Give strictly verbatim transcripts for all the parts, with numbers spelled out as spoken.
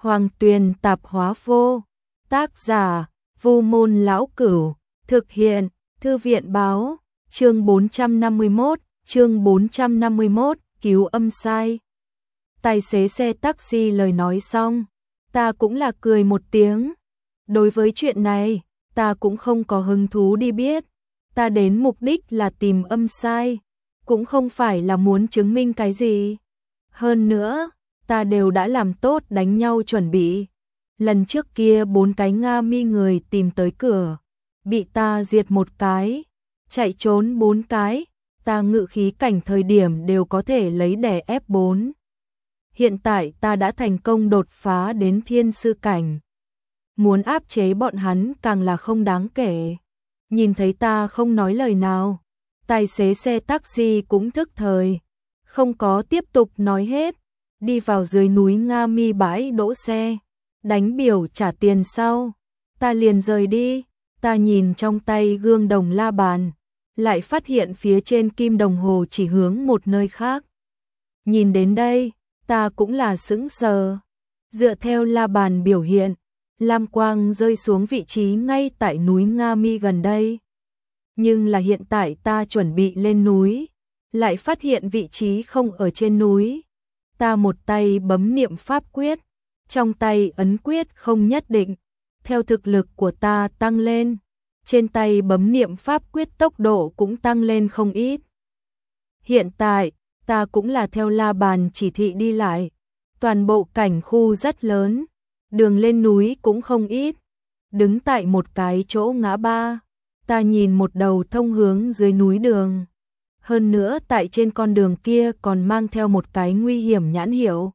Hoàng Tuyền Tạp Hóa Vô. Tác giả: Vu Môn Lão Cửu. Thực hiện: Thư viện báo. Chương bốn trăm năm mươi mốt, chương bốn trăm năm mươi mốt, cứu âm sai. Tài xế xe taxi lời nói xong, ta cũng là cười một tiếng. Đối với chuyện này, ta cũng không có hứng thú đi biết. Ta đến mục đích là tìm âm sai, cũng không phải là muốn chứng minh cái gì. Hơn nữa, ta đều đã làm tốt đánh nhau chuẩn bị. Lần trước kia bốn cái Nga mi người tìm tới cửa, bị ta diệt một cái, chạy trốn bốn cái, ta ngự khí cảnh thời điểm đều có thể lấy đè ép bốn. Hiện tại ta đã thành công đột phá đến thiên sư cảnh. Muốn áp chế bọn hắn càng là không đáng kể. Nhìn thấy ta không nói lời nào, tài xế xe taxi cũng thức thời, không có tiếp tục nói hết, đi vào dưới núi Nga mi bãi đỗ xe, đánh biểu trả tiền sau, ta liền rời đi. Ta nhìn trong tay gương đồng la bàn, lại phát hiện phía trên kim đồng hồ chỉ hướng một nơi khác. Nhìn đến đây, ta cũng là sững sờ. Dựa theo la bàn biểu hiện, lam quang rơi xuống vị trí ngay tại núi Nga mi gần đây. Nhưng là hiện tại ta chuẩn bị lên núi, lại phát hiện vị trí không ở trên núi. Ta một tay bấm niệm pháp quyết, trong tay ấn quyết không nhất định. Theo thực lực của ta tăng lên, trên tay bấm niệm pháp quyết tốc độ cũng tăng lên không ít. Hiện tại, ta cũng là theo la bàn chỉ thị đi lại. Toàn bộ cảnh khu rất lớn, đường lên núi cũng không ít. Đứng tại một cái chỗ ngã ba, ta nhìn một đầu thông hướng dưới núi đường. Hơn nữa tại trên con đường kia còn mang theo một cái nguy hiểm nhãn hiệu.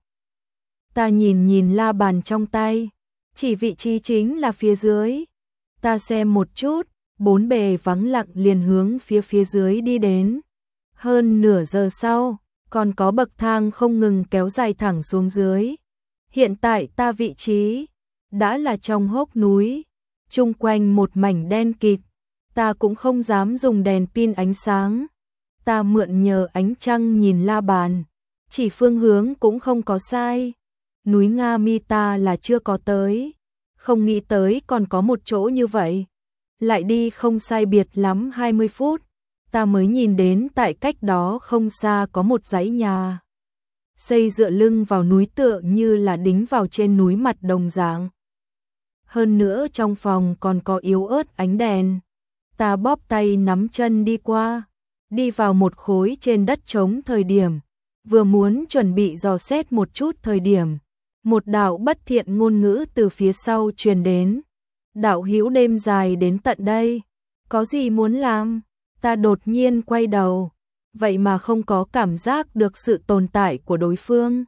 Ta nhìn nhìn la bàn trong tay, chỉ vị trí chính là phía dưới. Ta xem một chút, bốn bề vắng lặng liền hướng phía phía dưới đi đến. Hơn nửa giờ sau, còn có bậc thang không ngừng kéo dài thẳng xuống dưới. Hiện tại ta vị trí đã là trong hốc núi, chung quanh một mảnh đen kịt. Ta cũng không dám dùng đèn pin ánh sáng. Ta mượn nhờ ánh trăng nhìn la bàn, chỉ phương hướng cũng không có sai. Núi Nga mi ta là chưa có tới, không nghĩ tới còn có một chỗ như vậy. Lại đi không sai biệt lắm hai mươi phút, ta mới nhìn đến tại cách đó không xa có một dãy nhà. Xây dựa lưng vào núi tựa như là đính vào trên núi mặt đồng dạng. Hơn nữa trong phòng còn có yếu ớt ánh đèn. Ta bóp tay nắm chân đi qua, đi vào một khối trên đất trống thời điểm. Vừa muốn chuẩn bị dò xét một chút thời điểm, một đạo bất thiện ngôn ngữ từ phía sau truyền đến. Đạo hữu đêm dài đến tận đây, có gì muốn làm? Ta đột nhiên quay đầu, vậy mà không có cảm giác được sự tồn tại của đối phương.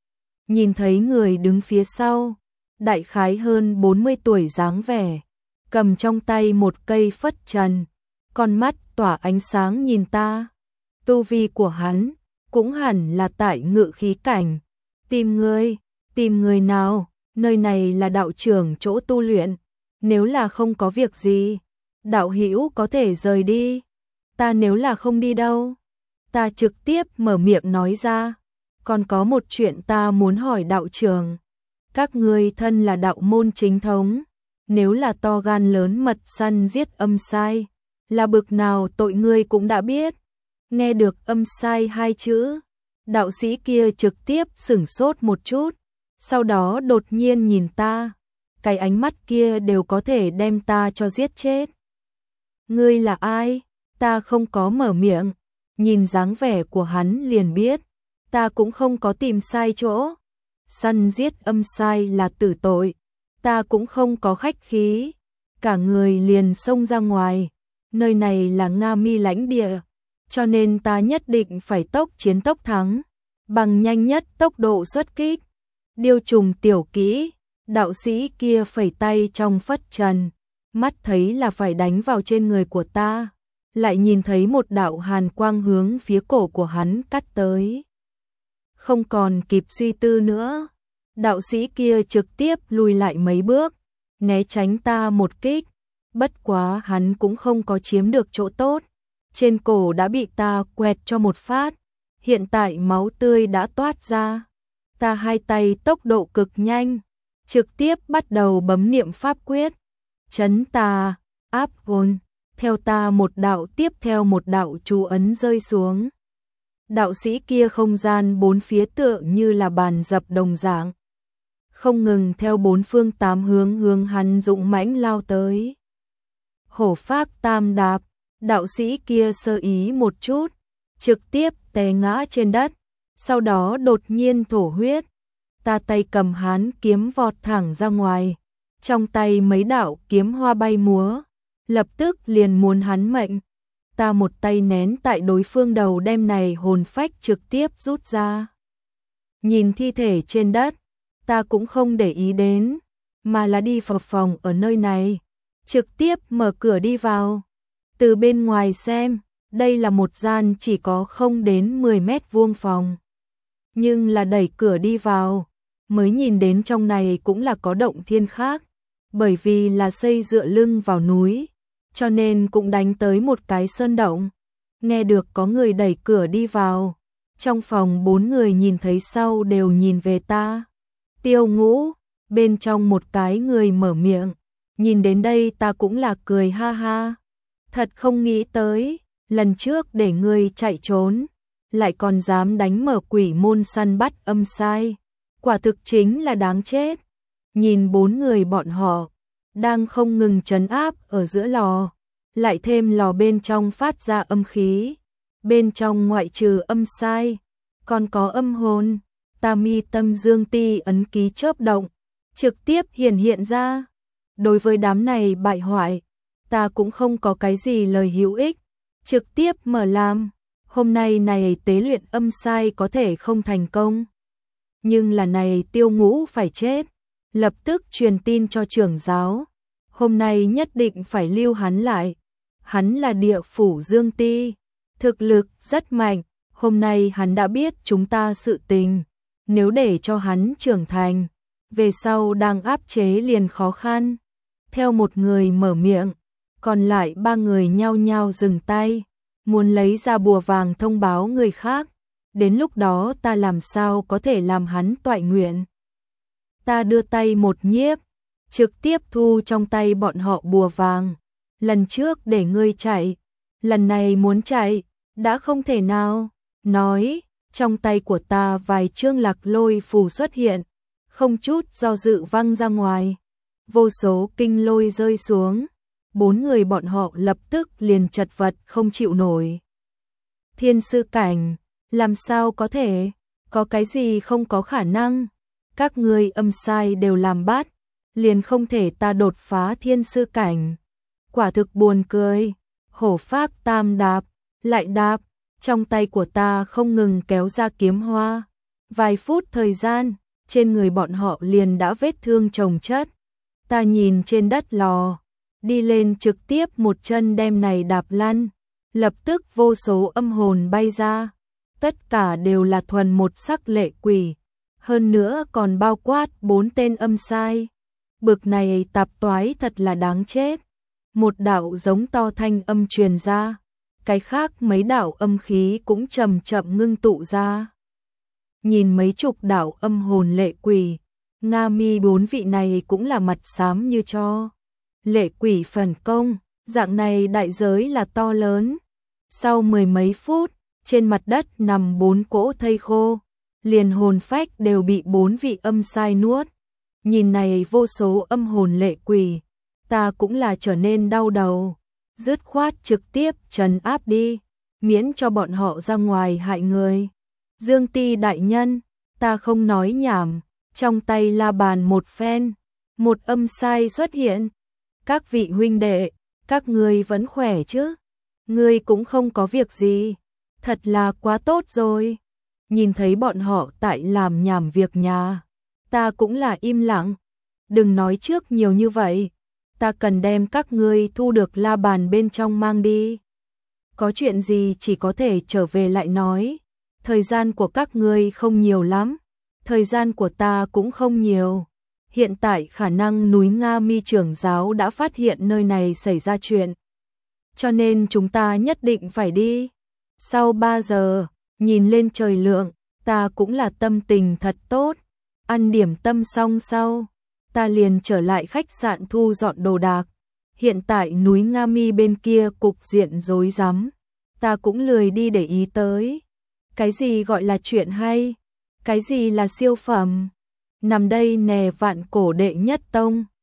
Nhìn thấy người đứng phía sau, đại khái hơn bốn mươi tuổi dáng vẻ, cầm trong tay một cây phất trần, con mắt tỏa ánh sáng nhìn ta. Tu vi của hắn cũng hẳn là tại ngự khí cảnh. Tìm người, tìm người nào? Nơi này là đạo trưởng chỗ tu luyện. Nếu là không có việc gì, đạo hữu có thể rời đi. Ta nếu là không đi đâu? Ta trực tiếp mở miệng nói ra. Còn có một chuyện ta muốn hỏi đạo trưởng. Các ngươi thân là đạo môn chính thống, nếu là to gan lớn mật săn giết âm sai, là bực nào tội ngươi cũng đã biết. Nghe được âm sai hai chữ, đạo sĩ kia trực tiếp sửng sốt một chút, sau đó đột nhiên nhìn ta. Cái ánh mắt kia đều có thể đem ta cho giết chết. Ngươi là ai? Ta không có mở miệng, nhìn dáng vẻ của hắn liền biết, ta cũng không có tìm sai chỗ. Săn giết âm sai là tử tội, ta cũng không có khách khí, cả người liền xông ra ngoài. Nơi này là Nga mi lãnh địa, cho nên ta nhất định phải tốc chiến tốc thắng, bằng nhanh nhất tốc độ xuất kích. Điêu trùng tiểu kỹ. Đạo sĩ kia phẩy tay trong phất trần, mắt thấy là phải đánh vào trên người của ta, lại nhìn thấy một đạo hàn quang hướng phía cổ của hắn cắt tới. Không còn kịp suy tư nữa, đạo sĩ kia trực tiếp lùi lại mấy bước, né tránh ta một kích. Bất quá hắn cũng không có chiếm được chỗ tốt, trên cổ đã bị ta quẹt cho một phát, hiện tại máu tươi đã toát ra. Ta hai tay tốc độ cực nhanh, trực tiếp bắt đầu bấm niệm pháp quyết. Chấn tà, áp hồn, theo ta một đạo tiếp theo một đạo chú ấn rơi xuống. Đạo sĩ kia không gian bốn phía tựa như là bàn dập đồng dạng, không ngừng theo bốn phương tám hướng hướng hắn dũng mãnh lao tới. Hổ phác tam đạp, đạo sĩ kia sơ ý một chút, trực tiếp té ngã trên đất, sau đó đột nhiên thổ huyết. Ta tay cầm hán kiếm vọt thẳng ra ngoài, trong tay mấy đạo kiếm hoa bay múa, lập tức liền muốn hắn mệnh. Ta một tay nén tại đối phương đầu đem này hồn phách trực tiếp rút ra. Nhìn thi thể trên đất, ta cũng không để ý đến, mà là đi vào phòng ở nơi này, trực tiếp mở cửa đi vào. Từ bên ngoài xem, đây là một gian chỉ có không đến mười mét vuông phòng. Nhưng là đẩy cửa đi vào, mới nhìn đến trong này cũng là có động thiên khác, bởi vì là xây dựa lưng vào núi, cho nên cũng đánh tới một cái sơn động. Nghe được có người đẩy cửa đi vào, trong phòng bốn người nhìn thấy sau đều nhìn về ta. Tiêu Ngũ, bên trong một cái người mở miệng, nhìn đến đây ta cũng là cười ha ha. Thật không nghĩ tới, lần trước để ngươi chạy trốn, lại còn dám đánh mở quỷ môn săn bắt âm sai, quả thực chính là đáng chết. Nhìn bốn người bọn họ, đang không ngừng trấn áp ở giữa lò, lại thêm lò bên trong phát ra âm khí, bên trong ngoại trừ âm sai, còn có âm hồn. Ta mi tâm dương ti ấn ký chớp động, trực tiếp hiển hiện ra. Đối với đám này bại hoại, ta cũng không có cái gì lời hữu ích, trực tiếp mở làm. Hôm nay này tế luyện âm sai có thể không thành công, nhưng là này Tiêu Ngũ phải chết, lập tức truyền tin cho trưởng giáo. Hôm nay nhất định phải lưu hắn lại. Hắn là địa phủ Dương Ti, thực lực rất mạnh, hôm nay hắn đã biết chúng ta sự tình. Nếu để cho hắn trưởng thành, về sau đang áp chế liền khó khăn. Theo một người mở miệng, còn lại ba người nhao nhao dừng tay, muốn lấy ra bùa vàng thông báo người khác. Đến lúc đó ta làm sao có thể làm hắn toại nguyện. Ta đưa tay một nhiếp, trực tiếp thu trong tay bọn họ bùa vàng. Lần trước để ngươi chạy, lần này muốn chạy, đã không thể nào. Nói, trong tay của ta vài chương lạc lôi phù xuất hiện, không chút do dự văng ra ngoài. Vô số kinh lôi rơi xuống, bốn người bọn họ lập tức liền chật vật không chịu nổi. Thiên sư cảnh, làm sao có thể, có cái gì không có khả năng. Các ngươi âm sai đều làm bát, liền không thể ta đột phá thiên sư cảnh. Quả thực buồn cười. Hổ phác tam đạp, lại đạp, trong tay của ta không ngừng kéo ra kiếm hoa. Vài phút thời gian, trên người bọn họ liền đã vết thương chồng chất. Ta nhìn trên đất lò, đi lên trực tiếp một chân đem này đạp lăn, lập tức vô số âm hồn bay ra. Tất cả đều là thuần một sắc lệ quỷ, hơn nữa còn bao quát bốn tên âm sai. Bực này tạp toái thật là đáng chết. Một đạo giống to thanh âm truyền ra, cái khác mấy đạo âm khí cũng chậm chậm ngưng tụ ra. Nhìn mấy chục đạo âm hồn lệ quỷ, Nga Mi bốn vị này cũng là mặt xám như cho. Lệ quỷ phần công, dạng này đại giới là to lớn. Sau mười mấy phút, trên mặt đất nằm bốn cỗ thây khô, liền hồn phách đều bị bốn vị âm sai nuốt. Nhìn này vô số âm hồn lệ quỷ, ta cũng là trở nên đau đầu, dứt khoát trực tiếp trấn áp đi, miễn cho bọn họ ra ngoài hại người. Dương Ti đại nhân, ta không nói nhảm, trong tay la bàn một phen, một âm sai xuất hiện. Các vị huynh đệ, các ngươi vẫn khỏe chứ? Ngươi cũng không có việc gì, thật là quá tốt rồi. Nhìn thấy bọn họ tại làm nhảm việc nhà, ta cũng là im lặng. Đừng nói trước nhiều như vậy, ta cần đem các ngươi thu được la bàn bên trong mang đi. Có chuyện gì chỉ có thể trở về lại nói. Thời gian của các ngươi không nhiều lắm, thời gian của ta cũng không nhiều. Hiện tại khả năng núi Nga Mi trưởng giáo đã phát hiện nơi này xảy ra chuyện, cho nên chúng ta nhất định phải đi. Sau ba giờ, nhìn lên trời lượng, ta cũng là tâm tình thật tốt. Ăn điểm tâm xong sau, ta liền trở lại khách sạn thu dọn đồ đạc. Hiện tại núi Nga Mi bên kia cục diện rối rắm, ta cũng lười đi để ý tới. Cái gì gọi là chuyện hay? Cái gì là siêu phẩm? Nằm đây nè vạn cổ đệ nhất tông.